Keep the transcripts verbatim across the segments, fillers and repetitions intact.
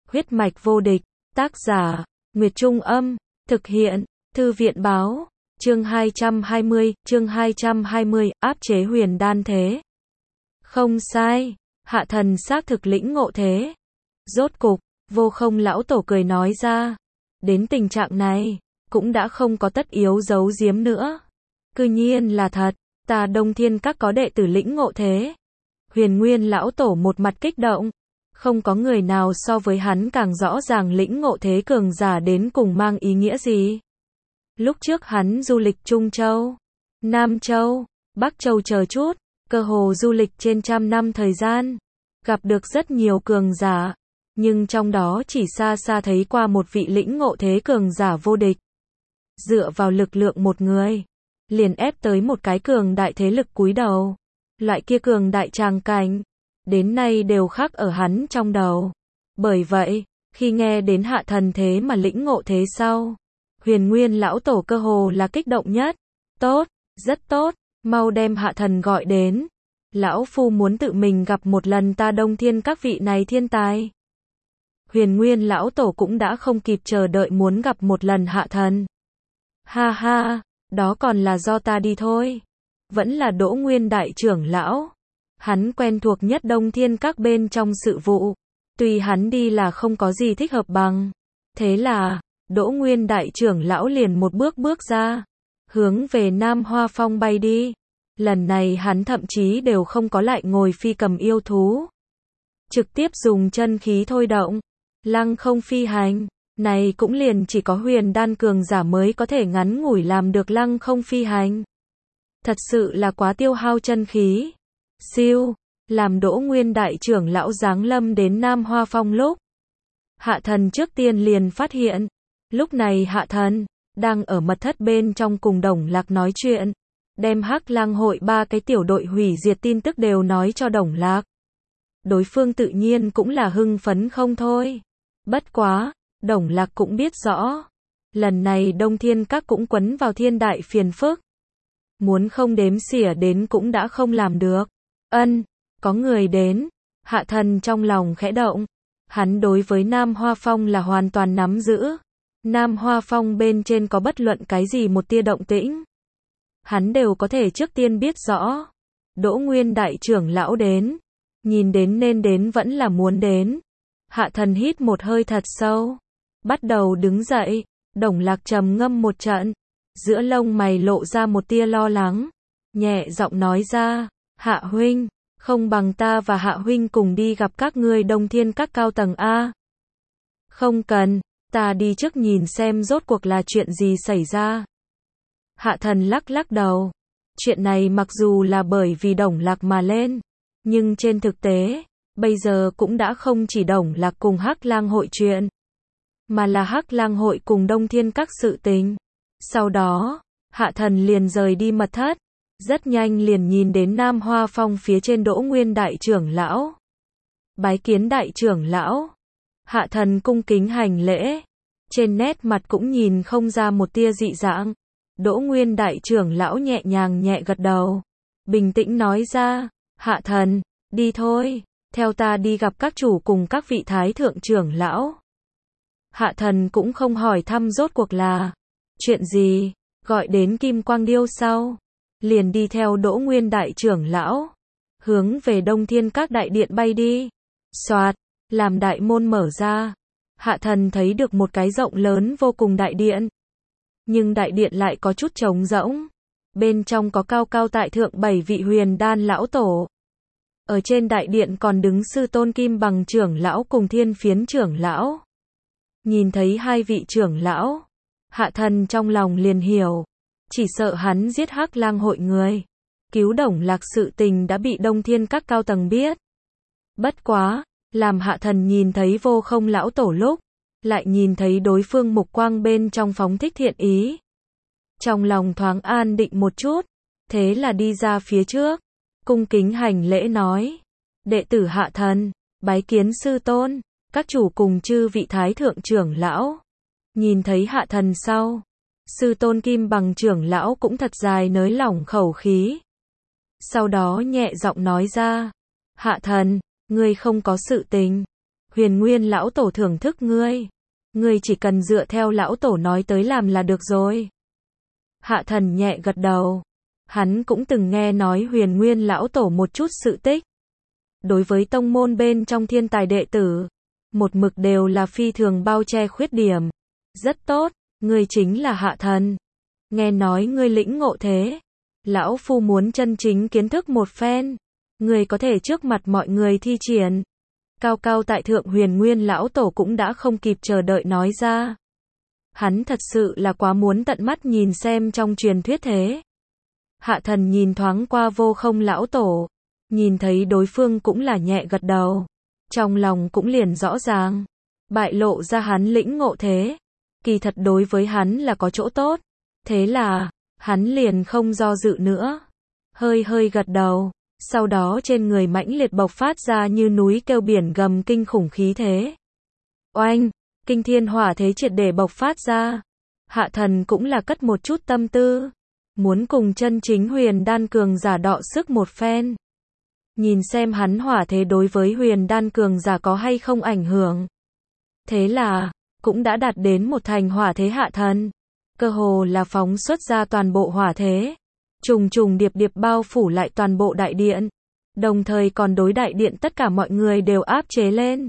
Huyết mạch vô địch, tác giả, Nguyệt Trung Âm, thực hiện, Thư viện Báo, chương hai trăm hai mươi, chương hai trăm hai mươi, áp chế huyền đan thế. Không sai, hạ thần xác thực lĩnh ngộ thế. Rốt cục, Vô Không lão tổ cười nói ra, đến tình trạng này, cũng đã không có tất yếu giấu giếm nữa. Cư nhiên là thật, ta Đông Thiên Các có đệ tử lĩnh ngộ thế. Huyền Nguyên lão tổ một mặt kích động, không có người nào so với hắn càng rõ ràng lĩnh ngộ thế cường giả đến cùng mang ý nghĩa gì. Lúc trước hắn du lịch Trung Châu, Nam Châu, Bắc Châu chờ chút, cơ hồ du lịch trên trăm năm thời gian, gặp được rất nhiều cường giả, nhưng trong đó chỉ xa xa thấy qua một vị lĩnh ngộ thế cường giả vô địch. Dựa vào lực lượng một người, liền ép tới một cái cường đại thế lực cúi đầu. Loại kia cường đại tràng cảnh, đến nay đều khắc ở hắn trong đầu. Bởi vậy, khi nghe đến hạ thần thế mà lĩnh ngộ thế sau, Huyền Nguyên lão tổ cơ hồ là kích động nhất. Tốt, rất tốt, mau đem hạ thần gọi đến. Lão phu muốn tự mình gặp một lần ta Đông Thiên các vị này thiên tài. Huyền Nguyên lão tổ cũng đã không kịp chờ đợi muốn gặp một lần hạ thần. Ha ha, đó còn là do ta đi thôi. Vẫn là Đỗ Nguyên đại trưởng lão. Hắn quen thuộc nhất Đông Thiên các bên trong sự vụ. Tuy hắn đi là không có gì thích hợp bằng. Thế là, Đỗ Nguyên đại trưởng lão liền một bước bước ra, hướng về Nam Hoa Phong bay đi. Lần này hắn thậm chí đều không có lại ngồi phi cầm yêu thú. Trực tiếp dùng chân khí thôi động, lăng không phi hành. Này cũng liền chỉ có huyền đan cường giả mới có thể ngắn ngủi làm được lăng không phi hành. Thật sự là quá tiêu hao chân khí. Siêu, làm Đỗ Nguyên đại trưởng lão giáng lâm đến Nam Hoa Phong lúc. Hạ thần trước tiên liền phát hiện. Lúc này hạ thần, đang ở mật thất bên trong cùng Đồng Lạc nói chuyện. Đem Hắc Lang hội ba cái tiểu đội hủy diệt tin tức đều nói cho Đồng Lạc. Đối phương tự nhiên cũng là hưng phấn không thôi. Bất quá, Đồng Lạc cũng biết rõ. Lần này Đông Thiên Các cũng quấn vào thiên đại phiền phức. Muốn không đếm xỉa đến cũng đã không làm được. Ân, có người đến. Hạ thần trong lòng khẽ động. Hắn đối với Nam Hoa Phong là hoàn toàn nắm giữ. Nam Hoa Phong bên trên có bất luận cái gì một tia động tĩnh, hắn đều có thể trước tiên biết rõ. Đỗ Nguyên đại trưởng lão đến. Nhìn đến nên đến vẫn là muốn đến. Hạ thần hít một hơi thật sâu. Bắt đầu đứng dậy. Đồng Lạc trầm ngâm một trận. Giữa lông mày lộ ra một tia lo lắng. Nhẹ giọng nói ra. Hạ huynh, không bằng ta và Hạ huynh cùng đi gặp các ngươi Đông Thiên các cao tầng A. Không cần, ta đi trước nhìn xem rốt cuộc là chuyện gì xảy ra. Hạ thần lắc lắc đầu. Chuyện này mặc dù là bởi vì Đồng Lạc mà lên, nhưng trên thực tế, bây giờ cũng đã không chỉ Đồng Lạc cùng Hắc Lang hội chuyện, mà là Hắc Lang hội cùng Đông Thiên các sự tình. Sau đó, hạ thần liền rời đi mật thất. Rất nhanh liền nhìn đến Nam Hoa Phong phía trên Đỗ Nguyên đại trưởng lão. Bái kiến đại trưởng lão. Hạ thần cung kính hành lễ. Trên nét mặt cũng nhìn không ra một tia dị dạng. Đỗ Nguyên đại trưởng lão nhẹ nhàng nhẹ gật đầu. Bình tĩnh nói ra. Hạ thần, đi thôi. Theo ta đi gặp các chủ cùng các vị thái thượng trưởng lão. Hạ thần cũng không hỏi thăm rốt cuộc là chuyện gì. Gọi đến Kim Quang Điêu sau. Liền đi theo Đỗ Nguyên đại trưởng lão. Hướng về Đông Thiên các đại điện bay đi. Soạt, làm đại môn mở ra. Hạ thần thấy được một cái rộng lớn vô cùng đại điện. Nhưng đại điện lại có chút trống rỗng. Bên trong có cao cao tại thượng bảy vị huyền đan lão tổ. Ở trên đại điện còn đứng sư tôn Kim Bằng trưởng lão cùng Thiên Phiến trưởng lão. Nhìn thấy hai vị trưởng lão, hạ thần trong lòng liền hiểu. Chỉ sợ hắn giết Hắc Lang hội người. Cứu Đồng Lạc sự tình đã bị Đông Thiên các cao tầng biết. Bất quá, làm hạ thần nhìn thấy Vô Không lão tổ lúc, lại nhìn thấy đối phương mục quang bên trong phóng thích thiện ý. Trong lòng thoáng an định một chút, thế là đi ra phía trước, cung kính hành lễ nói. Đệ tử hạ thần, bái kiến sư tôn, các chủ cùng chư vị thái thượng trưởng lão. Nhìn thấy hạ thần sau, sư tôn Kim Bằng trưởng lão cũng thật dài nới lỏng khẩu khí. Sau đó nhẹ giọng nói ra. Hạ thần, ngươi không có sự tình. Huyền Nguyên lão tổ thưởng thức ngươi. Ngươi chỉ cần dựa theo lão tổ nói tới làm là được rồi. Hạ thần nhẹ gật đầu. Hắn cũng từng nghe nói Huyền Nguyên lão tổ một chút sự tích. Đối với tông môn bên trong thiên tài đệ tử, một mực đều là phi thường bao che khuyết điểm. Rất tốt, ngươi chính là Hạ thần. Nghe nói ngươi lĩnh ngộ thế. Lão phu muốn chân chính kiến thức một phen. Ngươi có thể trước mặt mọi người thi triển. Cao cao tại thượng Huyền Nguyên lão tổ cũng đã không kịp chờ đợi nói ra. Hắn thật sự là quá muốn tận mắt nhìn xem trong truyền thuyết thế. Hạ thần nhìn thoáng qua Vô Không lão tổ. Nhìn thấy đối phương cũng là nhẹ gật đầu. Trong lòng cũng liền rõ ràng. Bại lộ ra hắn lĩnh ngộ thế. Kỳ thật đối với hắn là có chỗ tốt. Thế là, hắn liền không do dự nữa. Hơi hơi gật đầu. Sau đó trên người mãnh liệt bộc phát ra như núi kêu biển gầm kinh khủng khí thế. Oanh, kinh thiên hỏa thế triệt để bộc phát ra. Hạ thần cũng là cất một chút tâm tư. Muốn cùng chân chính huyền đan cường giả đọ sức một phen. Nhìn xem hắn hỏa thế đối với huyền đan cường giả có hay không ảnh hưởng. Thế là, cũng đã đạt đến một thành hỏa thế hạ thần. Cơ hồ là phóng xuất ra toàn bộ hỏa thế. Trùng trùng điệp điệp bao phủ lại toàn bộ đại điện. Đồng thời còn đối đại điện tất cả mọi người đều áp chế lên.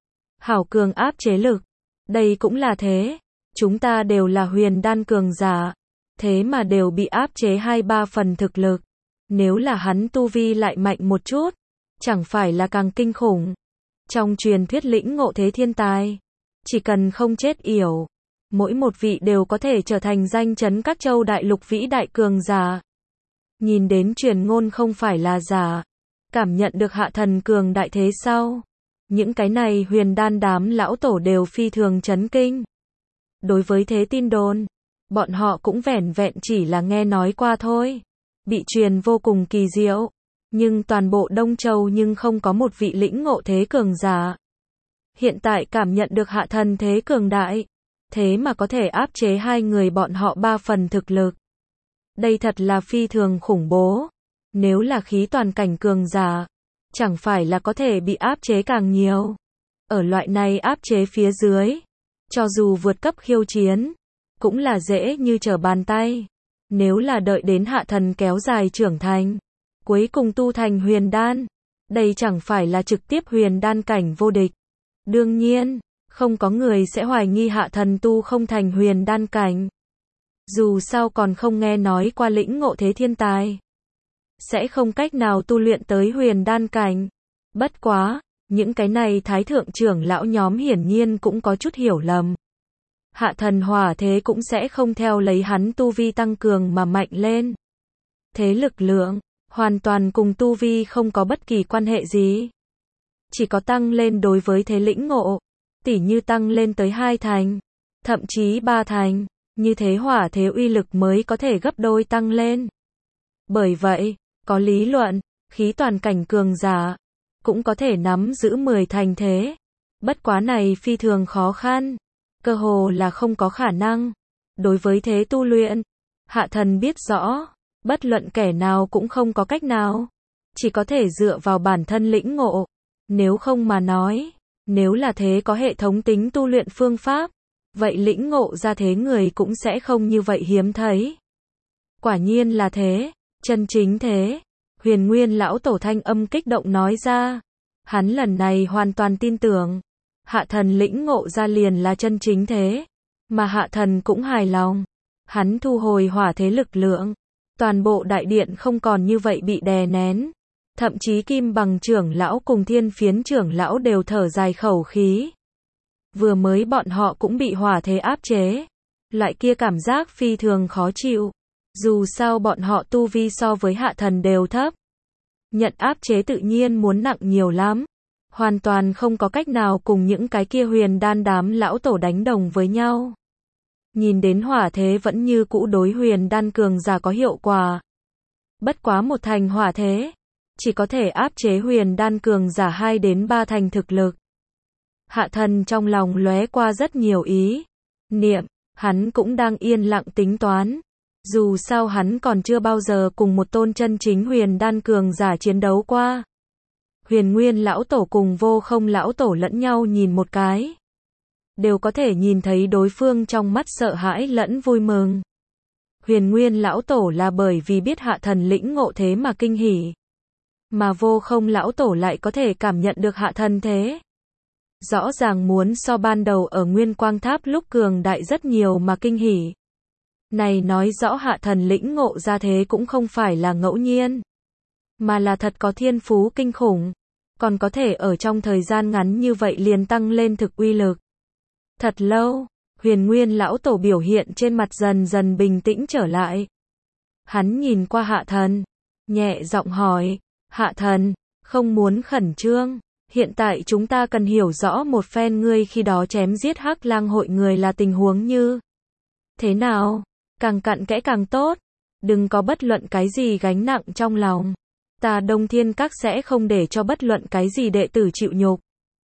Hảo cường áp chế lực. Đây cũng là thế. Chúng ta đều là huyền đan cường giả. Thế mà đều bị áp chế hai ba phần thực lực. Nếu là hắn tu vi lại mạnh một chút. Chẳng phải là càng kinh khủng. Trong truyền thuyết lĩnh ngộ thế thiên tài. Chỉ cần không chết yểu. Mỗi một vị đều có thể trở thành danh chấn các châu đại lục vĩ đại cường giả. Nhìn đến truyền ngôn không phải là giả. Cảm nhận được hạ thần cường đại thế sau. Những cái này huyền đan đám lão tổ đều phi thường chấn kinh. Đối với thế tin đồn, bọn họ cũng vẻn vẹn chỉ là nghe nói qua thôi. Bị truyền vô cùng kỳ diệu. Nhưng toàn bộ Đông Châu nhưng không có một vị lĩnh ngộ thế cường giả. Hiện tại cảm nhận được hạ thần thế cường đại. Thế mà có thể áp chế hai người bọn họ ba phần thực lực. Đây thật là phi thường khủng bố. Nếu là khí toàn cảnh cường giả, chẳng phải là có thể bị áp chế càng nhiều. Ở loại này áp chế phía dưới, cho dù vượt cấp khiêu chiến, cũng là dễ như trở bàn tay. Nếu là đợi đến hạ thần kéo dài trưởng thành, cuối cùng tu thành huyền đan, đây chẳng phải là trực tiếp huyền đan cảnh vô địch. Đương nhiên, không có người sẽ hoài nghi hạ thần tu không thành huyền đan cảnh. Dù sao còn không nghe nói qua lĩnh ngộ thế thiên tài. Sẽ không cách nào tu luyện tới huyền đan cảnh. Bất quá, những cái này thái thượng trưởng lão nhóm hiển nhiên cũng có chút hiểu lầm. Hạ thần hỏa thế cũng sẽ không theo lấy hắn tu vi tăng cường mà mạnh lên. Thế lực lượng, hoàn toàn cùng tu vi không có bất kỳ quan hệ gì. Chỉ có tăng lên đối với thế lĩnh ngộ. Tỉ như tăng lên tới hai thành, thậm chí ba thành, như thế hỏa thế uy lực mới có thể gấp đôi tăng lên. Bởi vậy, có lý luận, khí toàn cảnh cường giả, cũng có thể nắm giữ mười thành thế. Bất quá này phi thường khó khăn, cơ hồ là không có khả năng. Đối với thế tu luyện, hạ thần biết rõ, bất luận kẻ nào cũng không có cách nào. Chỉ có thể dựa vào bản thân lĩnh ngộ. Nếu không mà nói, nếu là thế có hệ thống tính tu luyện phương pháp, vậy lĩnh ngộ ra thế người cũng sẽ không như vậy hiếm thấy. Quả nhiên là thế, chân chính thế. Huyền Nguyên lão tổ thanh âm kích động nói ra. Hắn lần này hoàn toàn tin tưởng. Hạ thần lĩnh ngộ ra liền là chân chính thế. Mà hạ thần cũng hài lòng. Hắn thu hồi hỏa thế lực lượng. Toàn bộ đại điện không còn như vậy bị đè nén. Thậm chí Kim Bằng trưởng lão cùng Thiên Phiến trưởng lão đều thở dài khẩu khí. Vừa mới bọn họ cũng bị hỏa thế áp chế. Loại kia cảm giác phi thường khó chịu. Dù sao bọn họ tu vi so với hạ thần đều thấp. Nhận áp chế tự nhiên muốn nặng nhiều lắm. Hoàn toàn không có cách nào cùng những cái kia huyền đan đám lão tổ đánh đồng với nhau. Nhìn đến hỏa thế vẫn như cũ đối huyền đan cường giả có hiệu quả. Bất quá một thành hỏa thế, chỉ có thể áp chế huyền đan cường giả hai đến ba thành thực lực. Hạ thần trong lòng lóe qua rất nhiều ý niệm, hắn cũng đang yên lặng tính toán. Dù sao hắn còn chưa bao giờ cùng một tôn chân chính huyền đan cường giả chiến đấu qua. Huyền Nguyên lão tổ cùng Vô Không lão tổ lẫn nhau nhìn một cái. Đều có thể nhìn thấy đối phương trong mắt sợ hãi lẫn vui mừng. Huyền Nguyên lão tổ là bởi vì biết Hạ Thần lĩnh ngộ thế mà kinh hỉ. Mà Vô Không lão tổ lại có thể cảm nhận được Hạ Thần thế. Rõ ràng muốn so ban đầu ở Nguyên Quang Tháp lúc cường đại rất nhiều mà kinh hỉ. Này nói rõ Hạ Thần lĩnh ngộ ra thế cũng không phải là ngẫu nhiên, mà là thật có thiên phú kinh khủng, còn có thể ở trong thời gian ngắn như vậy liền tăng lên thực uy lực. Thật lâu, Huyền Nguyên lão tổ biểu hiện trên mặt dần dần bình tĩnh trở lại. Hắn nhìn qua Hạ Thần, nhẹ giọng hỏi, Hạ Thần, không muốn khẩn trương, hiện tại chúng ta cần hiểu rõ một phen ngươi khi đó chém giết Hắc Lang hội người là tình huống như thế nào, càng cặn kẽ càng tốt, đừng có bất luận cái gì gánh nặng trong lòng. Ta Đông Thiên Các sẽ không để cho bất luận cái gì đệ tử chịu nhục.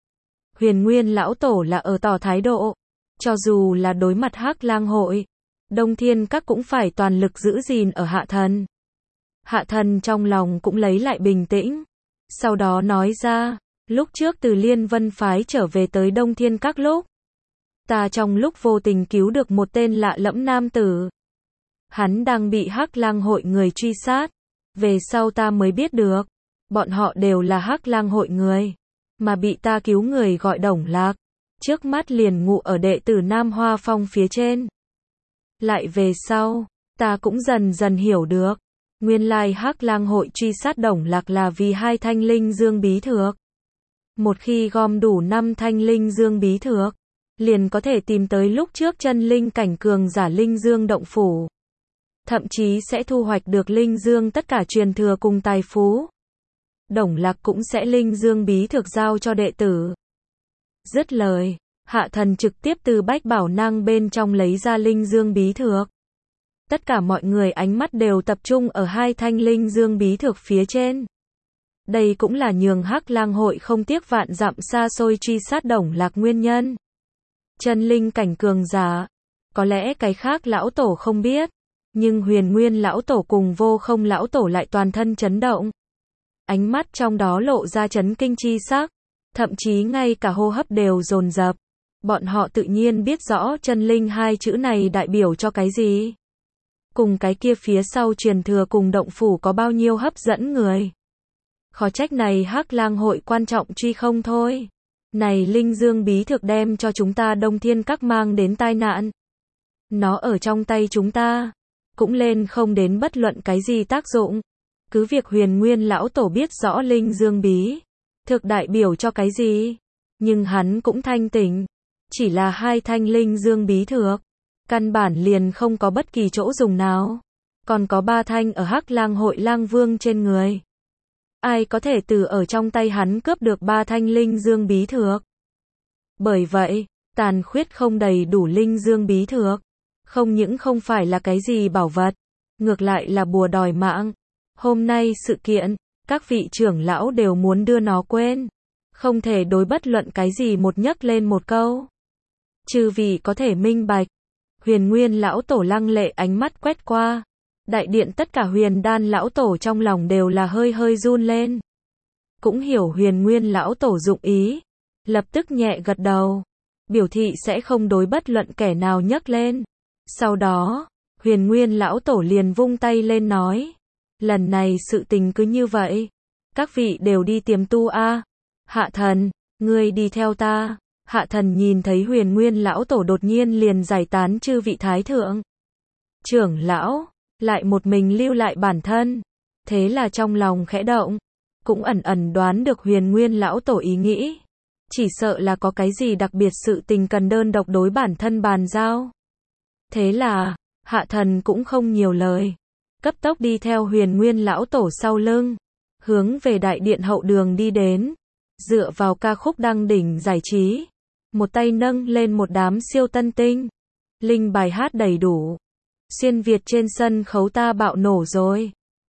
Huyền Nguyên lão tổ là ở tỏ thái độ, cho dù là đối mặt Hắc Lang hội, Đông Thiên Các cũng phải toàn lực giữ gìn ở Hạ Thần. Hạ Thần trong lòng cũng lấy lại bình tĩnh, sau đó nói ra, lúc trước từ Liên Vân phái trở về tới Đông Thiên Các lúc, ta trong lúc vô tình cứu được một tên lạ lẫm nam tử. Hắn đang bị Hắc Lang hội người truy sát, về sau ta mới biết được, bọn họ đều là Hắc Lang hội người, mà bị ta cứu người gọi Đồng Lạc, trước mắt liền ngụ ở đệ tử Nam Hoa Phong phía trên. Lại về sau, ta cũng dần dần hiểu được, nguyên lai Hắc Lang hội truy sát Đồng Lạc là vì hai thanh linh dương bí thược. Một khi gom đủ năm thanh linh dương bí thược, liền có thể tìm tới lúc trước chân linh cảnh cường giả linh dương động phủ. Thậm chí sẽ thu hoạch được linh dương tất cả truyền thừa cùng tài phú. Đồng Lạc cũng sẽ linh dương bí thược giao cho đệ tử. Dứt lời, Hạ Thần trực tiếp từ bách bảo nang bên trong lấy ra linh dương bí thược. Tất cả mọi người ánh mắt đều tập trung ở hai thanh linh dương bí thược phía trên. Đây cũng là nhường Hắc Lang hội không tiếc vạn dặm xa xôi truy sát Đồng Lạc nguyên nhân. Chân linh cảnh cường giả, có lẽ cái khác lão tổ không biết, nhưng Huyền Nguyên lão tổ cùng Vô Không lão tổ lại toàn thân chấn động. Ánh mắt trong đó lộ ra chấn kinh chi sắc, thậm chí ngay cả hô hấp đều dồn dập. Bọn họ tự nhiên biết rõ chân linh hai chữ này đại biểu cho cái gì. Cùng cái kia phía sau truyền thừa cùng động phủ có bao nhiêu hấp dẫn người. Khó trách này Hắc Lang hội quan trọng truy không thôi. Này linh dương bí thực đem cho chúng ta Đông Thiên Các mang đến tai nạn. Nó ở trong tay chúng ta, cũng lên không đến bất luận cái gì tác dụng. Cứ việc Huyền Nguyên lão tổ biết rõ linh dương bí thực đại biểu cho cái gì, nhưng hắn cũng thanh tỉnh. Chỉ là hai thanh linh dương bí thực, căn bản liền không có bất kỳ chỗ dùng nào. Còn có ba thanh ở Hắc Lang hội lang vương trên người. Ai có thể từ ở trong tay hắn cướp được ba thanh linh dương bí thược? Bởi vậy, tàn khuyết không đầy đủ linh dương bí thược, không những không phải là cái gì bảo vật, ngược lại là bùa đòi mạng. Hôm nay sự kiện, các vị trưởng lão đều muốn đưa nó quên, không thể đối bất luận cái gì một nhắc lên một câu. Trừ vì có thể minh bạch. Huyền Nguyên lão tổ lăng lệ ánh mắt quét qua. Đại điện tất cả Huyền Đan lão tổ trong lòng đều là hơi hơi run lên. Cũng hiểu Huyền Nguyên lão tổ dụng ý, lập tức nhẹ gật đầu, biểu thị sẽ không đối bất luận kẻ nào nhắc lên. Sau đó, Huyền Nguyên lão tổ liền vung tay lên nói, lần này sự tình cứ như vậy, các vị đều đi tiềm tu a. Hạ Thần, ngươi đi theo ta. Hạ Thần nhìn thấy Huyền Nguyên lão tổ đột nhiên liền giải tán chư vị thái thượng trưởng lão, lại một mình lưu lại bản thân, thế là trong lòng khẽ động, cũng ẩn ẩn đoán được Huyền Nguyên lão tổ ý nghĩ, chỉ sợ là có cái gì đặc biệt sự tình cần đơn độc đối bản thân bàn giao. Thế là, Hạ Thần cũng không nhiều lời, cấp tốc đi theo Huyền Nguyên lão tổ sau lưng, hướng về đại điện hậu đường đi đến, dựa vào ca khúc đăng đỉnh giải trí, một tay nâng lên một đám siêu tân tinh, linh bài hát đầy đủ. Xuyên Việt trên sân khấu ta bạo nổ rồi.